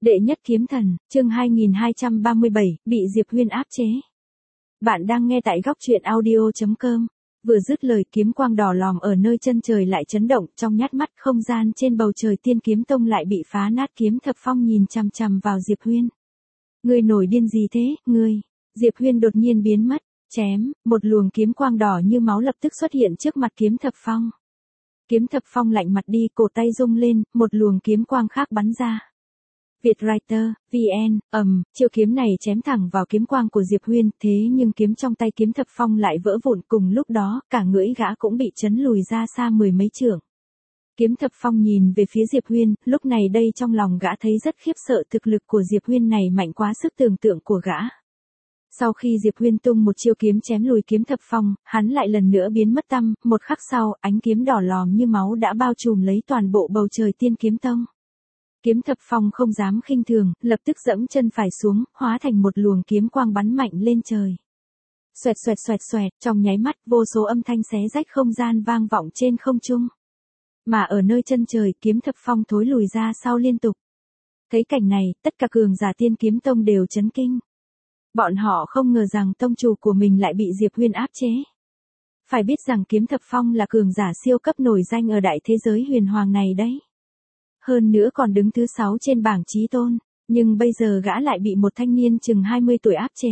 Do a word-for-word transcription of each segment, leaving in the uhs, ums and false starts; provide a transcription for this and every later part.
Đệ nhất kiếm thần, chương hai nghìn hai trăm ba mươi bảy, bị Diệp Huyên áp chế. Bạn đang nghe tại góc truyện audio chấm com. Vừa dứt lời, kiếm quang đỏ lòm ở nơi chân trời lại chấn động, trong nhát mắt không gian trên bầu trời Tiên Kiếm Tông lại bị phá nát. Kiếm Thập Phong nhìn chằm chằm vào Diệp Huyên. Ngươi nổi điên gì thế, ngươi? Diệp Huyên đột nhiên biến mất, chém, một luồng kiếm quang đỏ như máu lập tức xuất hiện trước mặt Kiếm Thập Phong. Kiếm Thập Phong lạnh mặt đi, cổ tay rung lên, một luồng kiếm quang khác bắn ra. Vietwriter, vê en, ầm, chiêu kiếm này chém thẳng vào kiếm quang của Diệp Huyên, thế nhưng kiếm trong tay Kiếm Thập Phong lại vỡ vụn, cùng lúc đó, cả ngưỡi gã cũng bị chấn lùi ra xa mười mấy trượng. Kiếm Thập Phong nhìn về phía Diệp Huyên, lúc này đây trong lòng gã thấy rất khiếp sợ, thực lực của Diệp Huyên này mạnh quá sức tưởng tượng của gã. Sau khi Diệp Huyên tung một chiêu kiếm chém lùi Kiếm Thập Phong, hắn lại lần nữa biến mất tăm, một khắc sau, ánh kiếm đỏ lòm như máu đã bao trùm lấy toàn bộ bầu trời Tiên Kiếm Tông. Kiếm Thập Phong không dám khinh thường, lập tức giẫm chân phải xuống, hóa thành một luồng kiếm quang bắn mạnh lên trời. Xoẹt xoẹt xoẹt xoẹt, trong nháy mắt, vô số âm thanh xé rách không gian vang vọng trên không trung. Mà ở nơi chân trời, Kiếm Thập Phong thối lùi ra sau liên tục. Thấy cảnh này, tất cả cường giả Tiên Kiếm Tông đều chấn kinh. Bọn họ không ngờ rằng tông chủ của mình lại bị Diệp Huyên áp chế. Phải biết rằng Kiếm Thập Phong là cường giả siêu cấp nổi danh ở đại thế giới huyền hoàng này đấy. Hơn nữa còn đứng thứ sáu trên bảng chí tôn, nhưng bây giờ gã lại bị một thanh niên chừng hai mươi tuổi áp chế.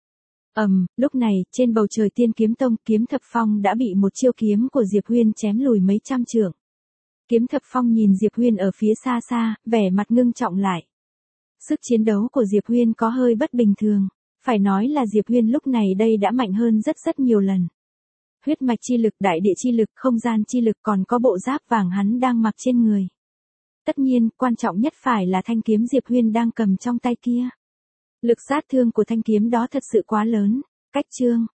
Ầm, um, lúc này, trên bầu trời Tiên Kiếm Tông, Kiếm Thập Phong đã bị một chiêu kiếm của Diệp Huyên chém lùi mấy trăm trượng. Kiếm Thập Phong nhìn Diệp Huyên ở phía xa xa, vẻ mặt ngưng trọng lại. Sức chiến đấu của Diệp Huyên có hơi bất bình thường, phải nói là Diệp Huyên lúc này đây đã mạnh hơn rất rất nhiều lần. Huyết mạch chi lực, đại địa chi lực, không gian chi lực, còn có bộ giáp vàng hắn đang mặc trên người. Tất nhiên, quan trọng nhất phải là thanh kiếm Diệp Huyên đang cầm trong tay kia. Lực sát thương của thanh kiếm đó thật sự quá lớn. Cách chương,